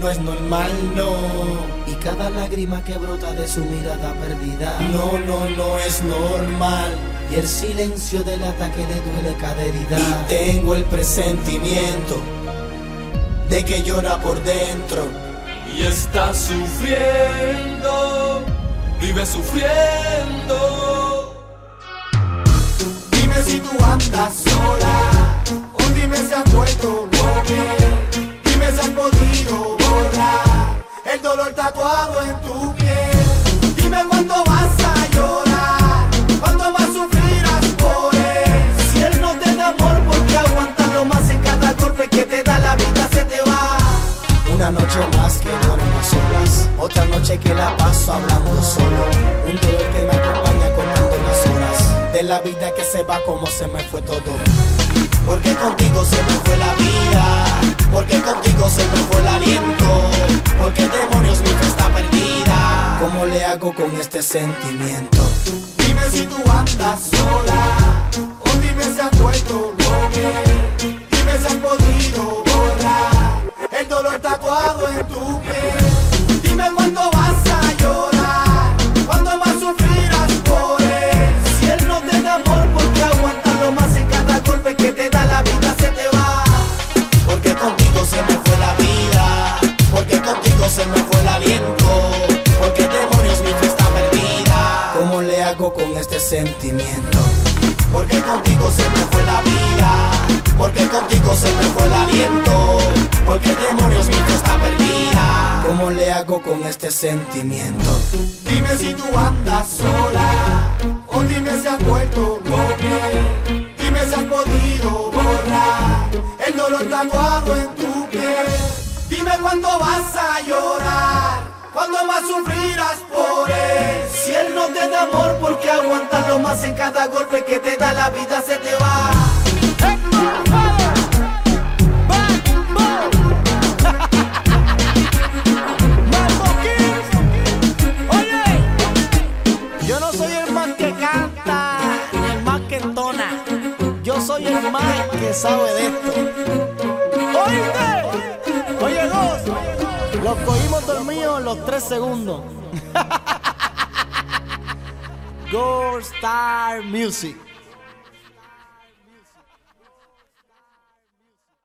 no es normal, no. Y cada lágrima que brota de su mirada perdida, no, no, no es normal. Y el silencio del ataque le duele cada herida. Y tengo el presentimiento de que llora por dentro. Y está sufriendo, vive sufriendo. Dime si tú andas sola, o dime si has vuelto loca. Dime si has podido borrar el dolor tatuado en tu piel. Dime cuándo vas a llorar, cuándo más sufrirás por él. Si él no te da amor, ¿por qué aguantarlo más? En cada golpe que te da la vida se te va. Una noche más que duermo a solas, otra noche que la paso hablando solo. Un dolor que me acompaña contando las horas de la vida que se va como se me fue todo. Porque contigo se me fue la vida, porque contigo se me fue el aliento. Porque demonios mi fe está perdida. ¿Cómo le hago con este sentimiento? Dime si tú andas sola, o dime si has vuelto loca. Dime si has podido borrar el dolor tatuado en tu piel. Dime cuándo vas a llorar, cuándo más sufrirás por él. Si él no te da amor, ¿por qué aguantarlo más? En cada golpe que te da la vida se te va. Porque contigo se me fue la vida, porque contigo se me fue el aliento. Porque demonios mi fe está perdida. ¿Cómo le hago con este sentimiento? Porque contigo se me fue la vida, porque contigo se me fue el aliento. Porque demonios mi fe está perdida. ¿Cómo le hago con este sentimiento? Dime si tú andas sola, o dime si has vuelto loca. Dime si has podido borrar el dolor tatuado en tu piel. Dime cuándo vas a llorar, cuándo más sufrirás por él. Si él no te da amor, ¿por qué aguantarlo más? En cada golpe que te da la vida se te va. Yo no soy el más que canta, ni el más que entona. Yo soy el más que sabe de esto. ¿Oíste? Oye, dos. Los cogimos dormidos en los 3 segundos. Gold Star Music.